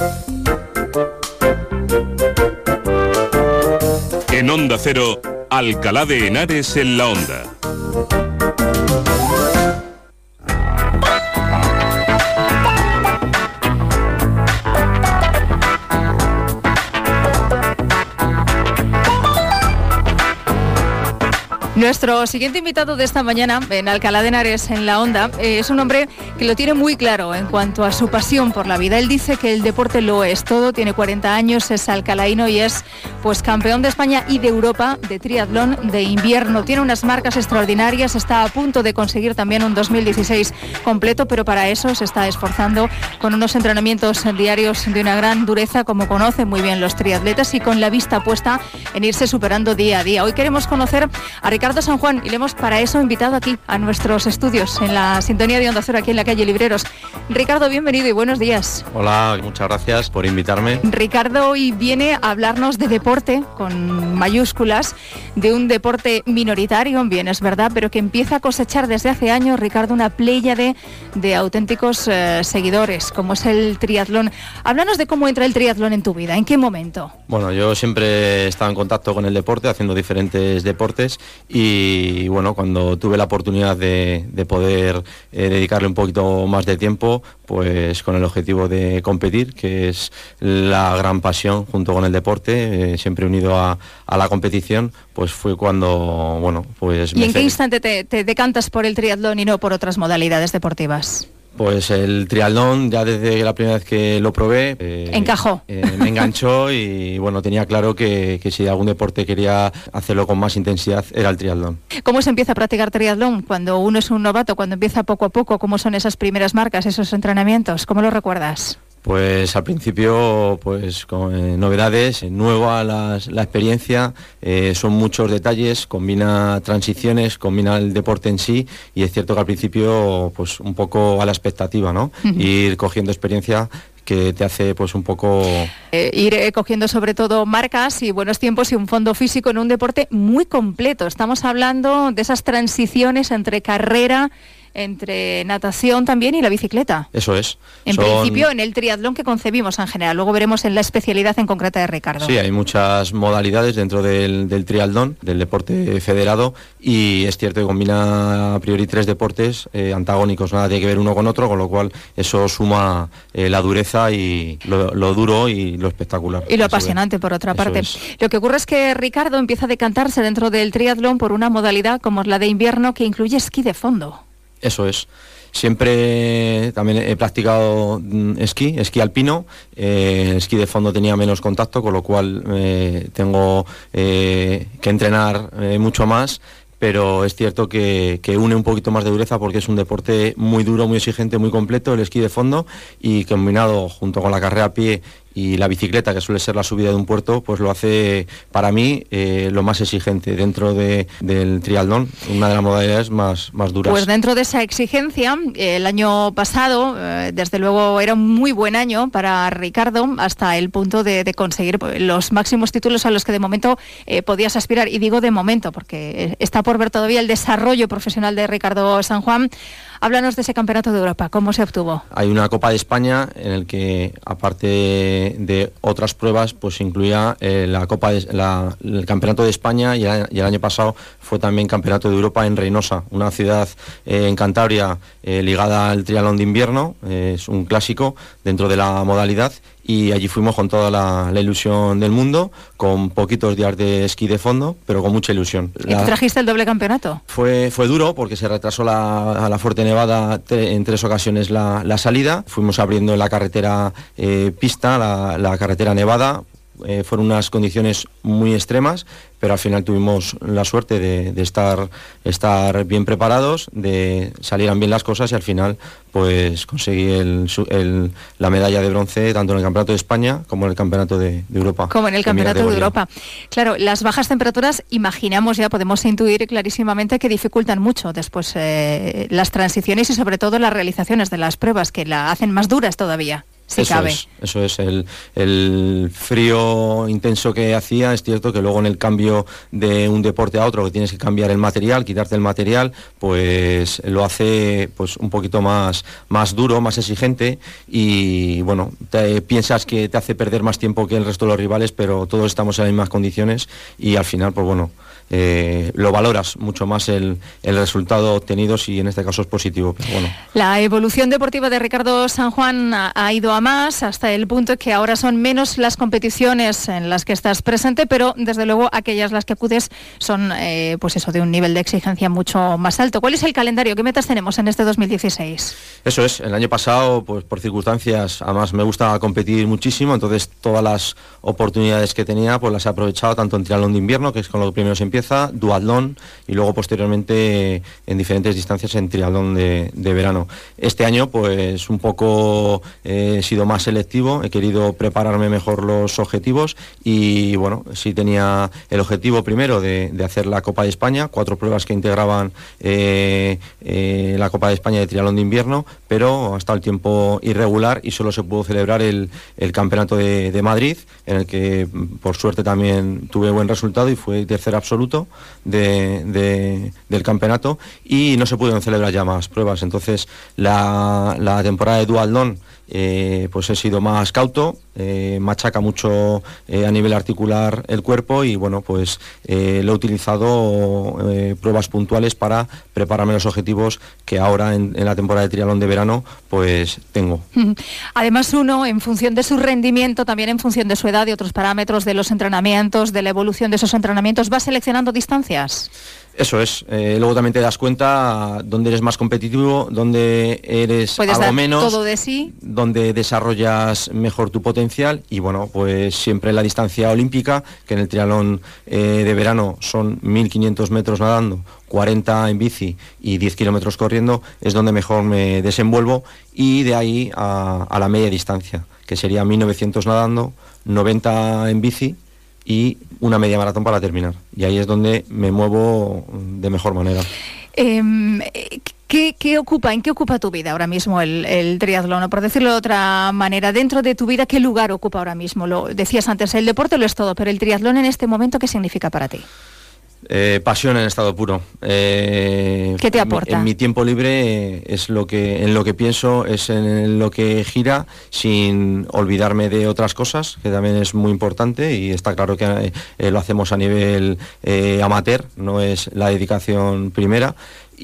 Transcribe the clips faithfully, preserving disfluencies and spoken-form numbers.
En Onda Cero, Alcalá de Henares en la Onda. Nuestro siguiente invitado de esta mañana en Alcalá de Henares, en la Onda, eh, es un hombre que lo tiene muy claro en cuanto a su pasión por la vida. Él dice que el deporte lo es todo, tiene cuarenta años, es alcalaíno y es pues campeón de España y de Europa de triatlón de invierno. Tiene unas marcas extraordinarias, está a punto de conseguir también un dos mil dieciséis completo, pero para eso se está esforzando con unos entrenamientos diarios de una gran dureza, como conocen muy bien los triatletas, y con la vista puesta en irse superando día a día. Hoy queremos conocer a Ricardo San Juan y le hemos para eso invitado aquí a nuestros estudios en la sintonía de Onda Cero, aquí en la calle Libreros. Ricardo, bienvenido y buenos días. Hola, muchas gracias por invitarme. Ricardo hoy viene a hablarnos de deporte con mayúsculas, de un deporte minoritario, bien es verdad, pero que empieza a cosechar desde hace años, Ricardo, una pléyade de auténticos eh, seguidores, como es el triatlón. Háblanos de cómo entra el triatlón en tu vida, ¿en qué momento? Bueno, yo siempre he estado en contacto con el deporte, haciendo diferentes deportes, y bueno, cuando tuve la oportunidad de, de poder eh, dedicarle un poquito más de tiempo, pues con el objetivo de competir, que es la gran pasión junto con el deporte, eh, siempre unido a, a la competición, pues fue cuando, bueno, pues... ¿Y en qué instante te, te decantas por el triatlón y no por otras modalidades deportivas? Pues el triatlón, ya desde la primera vez que lo probé... Eh, ¿Encajó? Eh, me enganchó y bueno, tenía claro que, que si algún deporte quería hacerlo con más intensidad era el triatlón. ¿Cómo se empieza a practicar triatlón cuando uno es un novato, cuando empieza poco a poco? ¿Cómo son esas primeras marcas, esos entrenamientos? ¿Cómo lo recuerdas? Pues al principio, pues con eh, novedades, nueva las, la experiencia, eh, son muchos detalles, combina transiciones, combina el deporte en sí, y es cierto que al principio, pues un poco a la expectativa, ¿no? Uh-huh. Ir cogiendo experiencia que te hace pues un poco... Eh, ir eh, cogiendo sobre todo marcas y buenos tiempos y un fondo físico en un deporte muy completo. Estamos hablando de esas transiciones entre carrera, entre natación también y la bicicleta. Eso es. En Son... principio en el triatlón que concebimos en general. Luego veremos en la especialidad en concreta de Ricardo. Sí, hay muchas modalidades dentro del, del triatlón, del deporte federado, y es cierto que combina a priori tres deportes eh, antagónicos, nada tiene que ver uno con otro, con lo cual eso suma eh, la dureza y lo, lo duro y lo espectacular. Y lo apasionante, por otra parte. Es. Lo que ocurre es que Ricardo empieza a decantarse dentro del triatlón por una modalidad como es la de invierno, que incluye esquí de fondo. Eso es. Siempre también he practicado esquí, esquí alpino, eh, esquí de fondo tenía menos contacto, con lo cual eh, tengo eh, que entrenar eh, mucho más, pero es cierto que, que une un poquito más de dureza porque es un deporte muy duro, muy exigente, muy completo, el esquí de fondo, y combinado junto con la carrera a pie y la bicicleta, que suele ser la subida de un puerto, pues lo hace para mí eh, lo más exigente dentro de, del triatlón, una de las modalidades más, más duras. Pues dentro de esa exigencia, el año pasado, eh, desde luego era un muy buen año para Ricardo, hasta el punto de, de conseguir los máximos títulos a los que de momento eh, podías aspirar, y digo de momento porque está por ver todavía el desarrollo profesional de Ricardo San Juan. Háblanos de ese campeonato de Europa, ¿cómo se obtuvo? Hay una Copa de España en el que, aparte de, de otras pruebas, pues incluía eh, la Copa de, la, el Campeonato de España, y el, y el año pasado fue también Campeonato de Europa en Reynosa, una ciudad eh, en Cantabria eh, ligada al triatlón de invierno, eh, es un clásico dentro de la modalidad, y allí fuimos con toda la, la ilusión del mundo, con poquitos días de esquí de fondo, pero con mucha ilusión. ¿Y la... trajiste el doble campeonato? Fue, fue duro porque se retrasó la, a la fuerte nevada tre, en tres ocasiones la, la salida. Fuimos abriendo la carretera eh, pista, la, la carretera nevada. Eh, fueron unas condiciones muy extremas, pero al final tuvimos la suerte de, de estar, estar bien preparados, de salieran bien las cosas, y al final pues conseguí el, el, la medalla de bronce tanto en el Campeonato de España como en el Campeonato de, de Europa. Como en el Campeonato de Europa. Claro, las bajas temperaturas, imaginamos ya, podemos intuir clarísimamente que dificultan mucho después eh, las transiciones y sobre todo las realizaciones de las pruebas, que la hacen más duras todavía. si eso cabe. Es, eso es, el, el frío intenso que hacía, es cierto que luego en el cambio de un deporte a otro, que tienes que cambiar el material, quitarte el material, pues lo hace pues un poquito más, más duro, más exigente, y bueno, te, piensas que te hace perder más tiempo que el resto de los rivales, pero todos estamos en las mismas condiciones y al final, pues bueno, Eh, lo valoras mucho más el, el resultado obtenido, si en este caso es positivo. Pero bueno. La evolución deportiva de Ricardo San Juan ha, ha ido a más, hasta el punto que ahora son menos las competiciones en las que estás presente, pero desde luego aquellas las que acudes son eh, pues eso, de un nivel de exigencia mucho más alto. ¿Cuál es el calendario? ¿Qué metas tenemos en este dos mil dieciséis? Eso es, el año pasado, pues por circunstancias, además me gusta competir muchísimo, entonces todas las oportunidades que tenía pues las he aprovechado, tanto en triatlón de invierno, que es con lo que primero se empieza, duatlón, y luego posteriormente en diferentes distancias en triatlón de, de verano. Este año pues un poco eh, he sido más selectivo, he querido prepararme mejor los objetivos y bueno, sí tenía el objetivo primero de, de hacer la Copa de España, cuatro pruebas que integraban eh, eh, la Copa de España de triatlón de invierno, pero ha estado el tiempo irregular y solo se pudo celebrar el, el Campeonato de, de Madrid, en el que por suerte también tuve buen resultado y fue tercer absoluto de, de, del campeonato, y no se pudieron celebrar ya más pruebas. Entonces la, la temporada de duatlón eh, pues he sido más cauto, eh, machaca mucho eh, a nivel articular el cuerpo y bueno, pues eh, lo he utilizado eh, pruebas puntuales para prepararme los objetivos que ahora en, en la temporada de triatlón de verano pues tengo. Además uno, en función de su rendimiento, también en función de su edad y otros parámetros de los entrenamientos, de la evolución de esos entrenamientos, va seleccionando distancias. Eso es, eh, luego también te das cuenta dónde eres más competitivo, dónde eres Puedes algo dar menos, todo de sí, donde desarrollas mejor tu potencial, y bueno, pues siempre la distancia olímpica, que en el triatlón eh, de verano son mil quinientos metros nadando, cuarenta en bici y diez kilómetros corriendo, es donde mejor me desenvuelvo, y de ahí a, a la media distancia, que sería mil novecientos nadando, noventa en bici y una media maratón para terminar, y ahí es donde me muevo de mejor manera. Eh, ¿qué, qué ocupa, ¿En qué ocupa tu vida ahora mismo el, el triatlón? O por decirlo de otra manera, dentro de tu vida, ¿qué lugar ocupa ahora mismo? Lo decías antes, el deporte lo es todo, pero el triatlón en este momento, ¿qué significa para ti? Eh, pasión en estado puro. Eh, ¿Qué te aporta? En, en mi tiempo libre eh, es lo que, en lo que pienso, es en lo que gira, sin olvidarme de otras cosas, que también es muy importante, y está claro que eh, lo hacemos a nivel eh, amateur, no es la dedicación primera,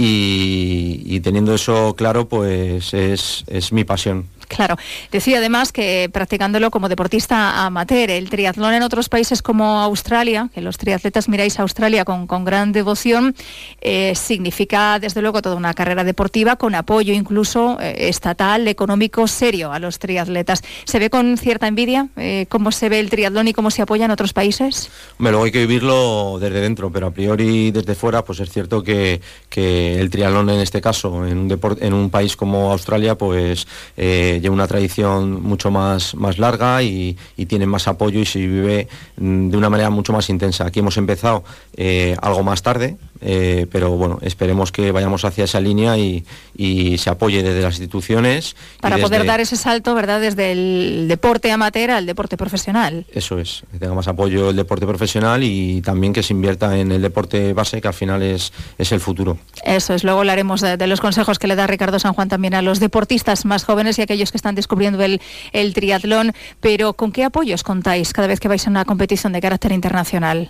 y, y teniendo eso claro, pues es, es mi pasión. Claro, decía además que practicándolo como deportista amateur, el triatlón en otros países como Australia, que los triatletas miráis a Australia con, con gran devoción, eh, significa desde luego toda una carrera deportiva con apoyo incluso eh, estatal, económico, serio a los triatletas. ¿Se ve con cierta envidia eh, cómo se ve el triatlón y cómo se apoya en otros países? Hombre, luego hay que vivirlo desde dentro, pero a priori desde fuera pues es cierto que, que el triatlón en este caso, en un, deport, en un país como Australia, pues eh, lleva una tradición mucho más, más larga y, y tiene más apoyo y se vive mm, de una manera mucho más intensa. Aquí hemos empezado eh, algo más tarde, eh, pero bueno, esperemos que vayamos hacia esa línea y, y se apoye desde las instituciones. Para desde... poder dar ese salto, ¿verdad?, desde el deporte amateur al deporte profesional. Eso es, que tenga más apoyo el deporte profesional y también que se invierta en el deporte base, que al final es, es el futuro. Eso es, luego hablaremos de, de los consejos que le da Ricardo San Juan también a los deportistas más jóvenes y a aquellos que están descubriendo el, el triatlón, pero ¿con qué apoyos contáis cada vez que vais a una competición de carácter internacional?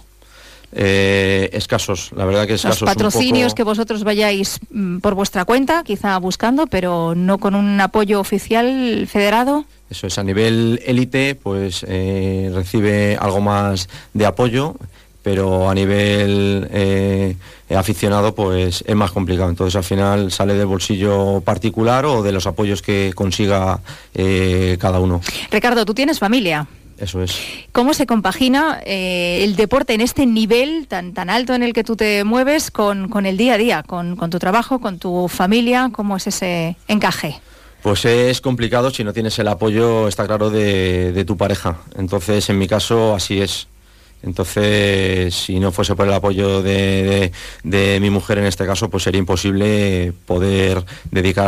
Eh, escasos, la verdad que escasos. Los patrocinios un poco... que vosotros vayáis mm, por vuestra cuenta, quizá buscando, pero no con un apoyo oficial federado. Eso es, a nivel élite, pues eh, recibe algo más de apoyo, pero a nivel eh, aficionado pues es más complicado. Entonces al final sale del bolsillo particular o de los apoyos que consiga eh, cada uno. Ricardo, ¿tú tienes familia? Eso es. ¿Cómo se compagina eh, el deporte en este nivel tan, tan alto en el que tú te mueves con, con el día a día, con, con tu trabajo, con tu familia? ¿Cómo es ese encaje? Pues es complicado si no tienes el apoyo, está claro, de, de tu pareja. Entonces en mi caso así es. Entonces, si no fuese por el apoyo de, de, de mi mujer en este caso, pues sería imposible poder dedicar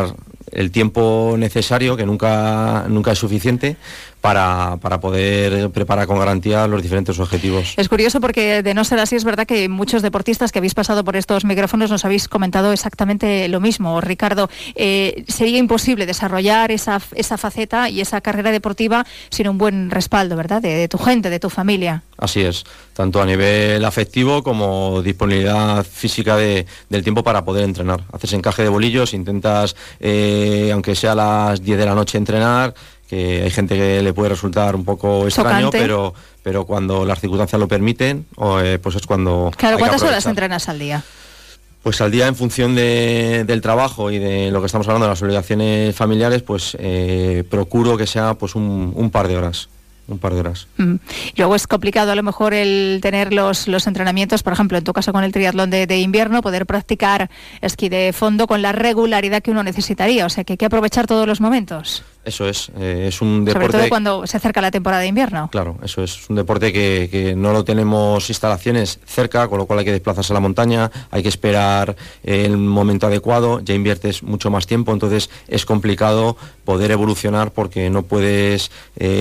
el tiempo necesario, que nunca, nunca es suficiente, para, para poder preparar con garantía los diferentes objetivos. Es curioso porque, de no ser así, es verdad que muchos deportistas que habéis pasado por estos micrófonos nos habéis comentado exactamente lo mismo. Ricardo, eh, sería imposible desarrollar esa, esa faceta y esa carrera deportiva sin un buen respaldo, ¿verdad?, de, de tu gente, de tu familia. Así es, tanto a nivel afectivo como disponibilidad física de, del tiempo para poder entrenar. Haces encaje de bolillos, intentas, eh, aunque sea a las diez de la noche, entrenar, que hay gente que le puede resultar un poco extraño, pero pero cuando las circunstancias lo permiten, o, eh, pues es cuando... Claro, ¿cuántas horas entrenas al día? Pues al día, en función de, del trabajo y de lo que estamos hablando, de las obligaciones familiares, pues eh, procuro que sea pues un, un par de horas. un par de horas. Mm. Luego es complicado a lo mejor el tener los, los entrenamientos, por ejemplo, en tu caso con el triatlón de, de invierno, poder practicar esquí de fondo con la regularidad que uno necesitaría, o sea que hay que aprovechar todos los momentos. Eso es, eh, es un deporte... Sobre todo cuando se acerca la temporada de invierno. Claro, eso es, es un deporte que, que no lo tenemos instalaciones cerca, con lo cual hay que desplazarse a la montaña, hay que esperar el momento adecuado, ya inviertes mucho más tiempo, entonces es complicado poder evolucionar porque no puedes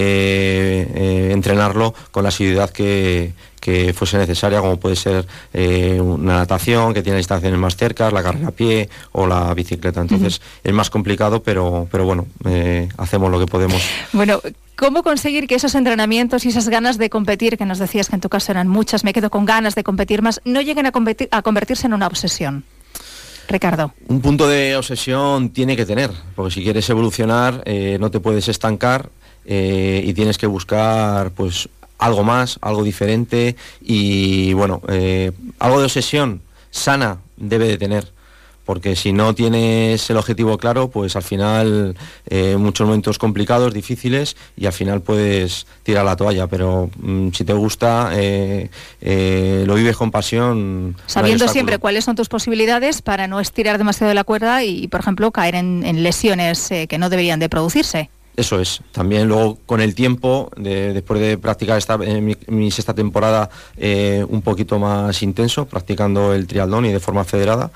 eh, eh, entrenarlo con la asiduidad que... que fuese necesaria, como puede ser eh, una natación, que tiene instalaciones más cercas, la carrera a pie o la bicicleta. Entonces uh-huh. es más complicado, pero, pero bueno, eh, hacemos lo que podemos. Bueno, ¿cómo conseguir que esos entrenamientos y esas ganas de competir, que nos decías que en tu caso eran muchas, me quedo con ganas de competir más, no lleguen a, competir, a convertirse en una obsesión? Ricardo. Un punto de obsesión tiene que tener, porque si quieres evolucionar eh, no te puedes estancar eh, y tienes que buscar pues algo más, algo diferente y bueno, eh, algo de obsesión sana debe de tener, porque si no tienes el objetivo claro, pues al final eh, muchos momentos complicados, difíciles y al final puedes tirar la toalla, pero mm, si te gusta, eh, eh, lo vives con pasión. Sabiendo no siempre cuáles son tus posibilidades para no estirar demasiado la cuerda y, por ejemplo, caer en, en lesiones eh, que no deberían de producirse. Eso es. También luego con el tiempo, de, después de practicar esta, eh, mi, mi sexta temporada eh, un poquito más intenso, practicando el triatlón y de forma federada,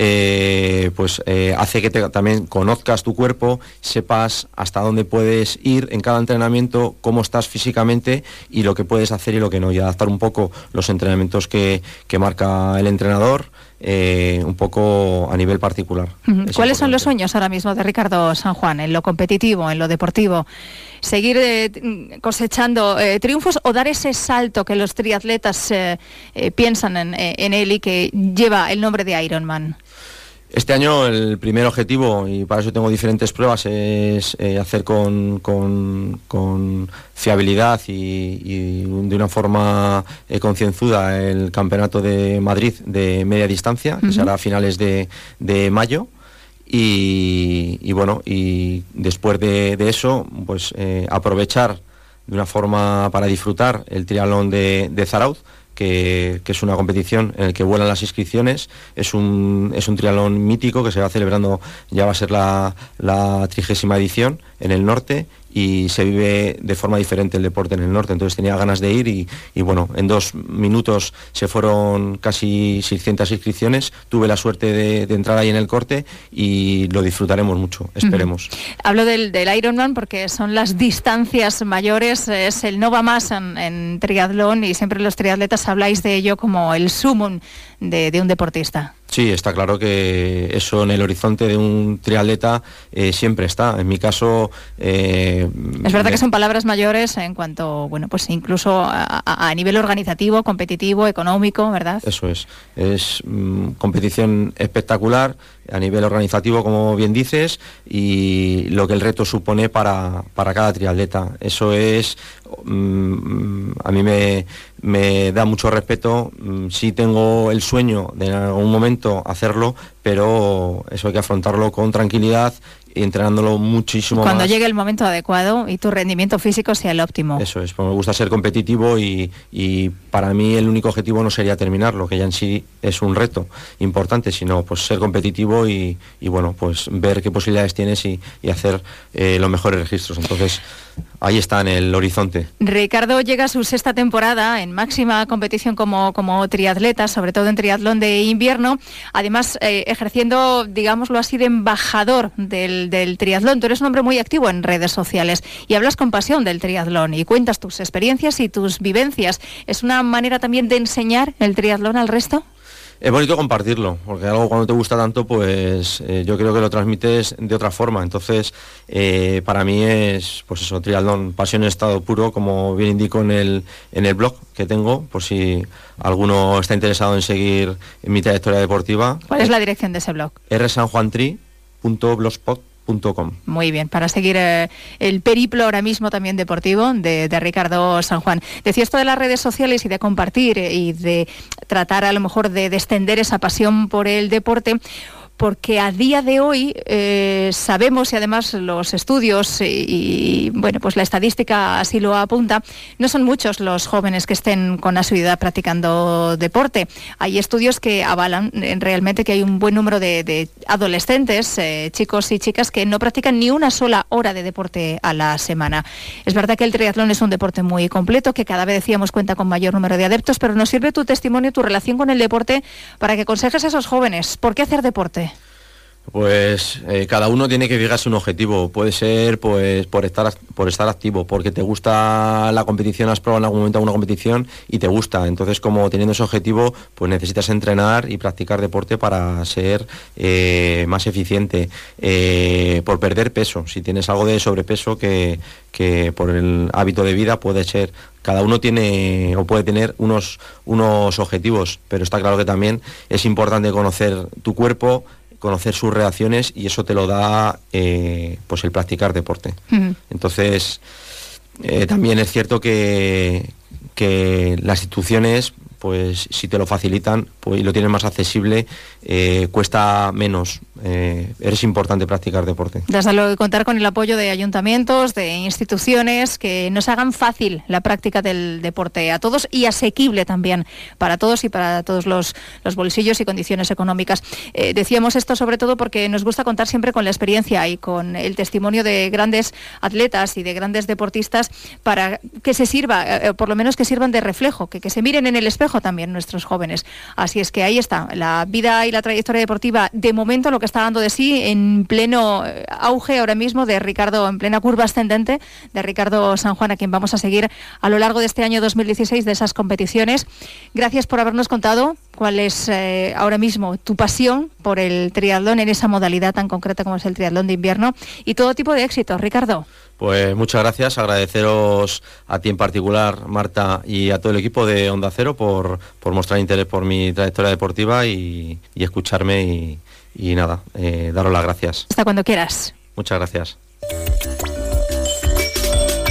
eh, pues eh, hace que te, también conozcas tu cuerpo, sepas hasta dónde puedes ir en cada entrenamiento, cómo estás físicamente y lo que puedes hacer y lo que no, y adaptar un poco los entrenamientos que, que marca el entrenador. Eh, un poco a nivel particular. Uh-huh. ¿Cuáles son los sueños ahora mismo de Ricardo San Juan en lo competitivo, en lo deportivo? ¿Seguir eh, cosechando eh, triunfos o dar ese salto que los triatletas eh, eh, piensan en, en él y que lleva el nombre de Ironman? Este año el primer objetivo, y para eso tengo diferentes pruebas, es eh, hacer con, con, con fiabilidad y, y de una forma eh, concienzuda el Campeonato de Madrid de media distancia, que uh-huh. será a finales de, de mayo. Y, y bueno, y después de, de eso, pues eh, aprovechar de una forma para disfrutar el triatlón de, de Zarauz, Que, que es una competición en la que vuelan las inscripciones, es un, es un triatlón mítico que se va celebrando, ya va a ser la, la trigésima edición en el norte y se vive de forma diferente el deporte en el norte, entonces tenía ganas de ir y, y bueno, en dos minutos se fueron casi seiscientas inscripciones, tuve la suerte de, de entrar ahí en el corte y lo disfrutaremos mucho, esperemos. Uh-huh. Hablo del, del Ironman porque son las distancias mayores, es el no va más en, en triatlón y siempre los triatletas habláis de ello como el sumum de, de un deportista. Sí, está claro que eso en el horizonte de un triatleta eh, siempre está. En mi caso... Eh, es verdad me... que son palabras mayores en cuanto, bueno, pues incluso a, a, a nivel organizativo, competitivo, económico, ¿verdad? Eso es. Es mm, competición espectacular a nivel organizativo, como bien dices, y lo que el reto supone para, para cada triatleta. Eso es... Mm, a mí me, me da mucho respeto. Mm, sí tengo el sueño de en algún momento hacerlo, pero eso hay que afrontarlo con tranquilidad y entrenándolo muchísimo Cuando más. llegue el momento adecuado y tu rendimiento físico sea el óptimo. Eso es, pues me gusta ser competitivo y, y para mí el único objetivo no sería terminarlo, que ya en sí es un reto importante, sino pues ser competitivo y, y bueno, pues ver qué posibilidades tienes y, y hacer eh, los mejores registros. Entonces, ahí está en el horizonte. Ricardo llega a su sexta temporada en máxima competición como, como triatleta, sobre todo en triatlón de invierno, además eh, ejerciendo, digámoslo así, de embajador del, del triatlón. Tú eres un hombre muy activo en redes sociales y hablas con pasión del triatlón y cuentas tus experiencias y tus vivencias. ¿Es una manera también de enseñar el triatlón al resto? Es bonito compartirlo, porque algo cuando te gusta tanto, pues eh, yo creo que lo transmites de otra forma. Entonces, eh, para mí es, pues eso, triatlón, pasión en estado puro, como bien indico en el, en el blog que tengo, por si alguno está interesado en seguir en mi trayectoria deportiva. ¿Cuál es la dirección de ese blog? r san juan tri punto blogspot punto com. Muy bien, para seguir eh, el periplo ahora mismo también deportivo de, de Ricardo San Juan. Decía esto de las redes sociales y de compartir eh, y de tratar a lo mejor de, de extender esa pasión por el deporte, porque a día de hoy eh, sabemos, y además los estudios y, y bueno, pues la estadística así lo apunta, no son muchos los jóvenes que estén con asiduidad practicando deporte. Hay estudios que avalan realmente que hay un buen número de, de adolescentes, eh, chicos y chicas, que no practican ni una sola hora de deporte a la semana. Es verdad que el triatlón es un deporte muy completo, que cada vez, decíamos, cuenta con mayor número de adeptos, pero nos sirve tu testimonio, tu relación con el deporte, para que aconsejes a esos jóvenes por qué hacer deporte. Pues eh, cada uno tiene que fijarse un objetivo. Puede ser pues por estar por estar activo, porque te gusta la competición, has probado en algún momento alguna competición y te gusta. Entonces, como teniendo ese objetivo, pues necesitas entrenar y practicar deporte para ser eh, más eficiente. Eh, por perder peso, si tienes algo de sobrepeso que, que por el hábito de vida puede ser. Cada uno tiene o puede tener unos, unos objetivos, pero está claro que también es importante conocer tu cuerpo, conocer sus reacciones, y eso te lo da eh, pues el practicar deporte. Uh-huh. Entonces, eh, también es cierto que, que las instituciones, pues si te lo facilitan pues, y lo tienen más accesible, eh, cuesta menos. Eh, es importante practicar deporte. Desde luego, contar con el apoyo de ayuntamientos, de instituciones que nos hagan fácil la práctica del deporte a todos y asequible también para todos y para todos los, los bolsillos y condiciones económicas. Eh, decíamos esto sobre todo porque nos gusta contar siempre con la experiencia y con el testimonio de grandes atletas y de grandes deportistas para que se sirva, eh, por lo menos que sirvan de reflejo, que, que se miren en el espejo también nuestros jóvenes. Así es que ahí está, la vida y la trayectoria deportiva, de momento lo que está dando de sí en pleno auge ahora mismo de Ricardo, en plena curva ascendente de Ricardo San Juan, a quien vamos a seguir a lo largo de este año dos mil dieciséis, de esas competiciones. Gracias por habernos contado cuál es eh, ahora mismo tu pasión por el triatlón en esa modalidad tan concreta como es el triatlón de invierno, y todo tipo de éxitos, Ricardo. Pues muchas gracias, agradeceros a ti en particular, Marta, y a todo el equipo de Onda Cero por, por mostrar interés por mi trayectoria deportiva y, y escucharme y, y nada, eh, daros las gracias. Hasta cuando quieras. Muchas gracias.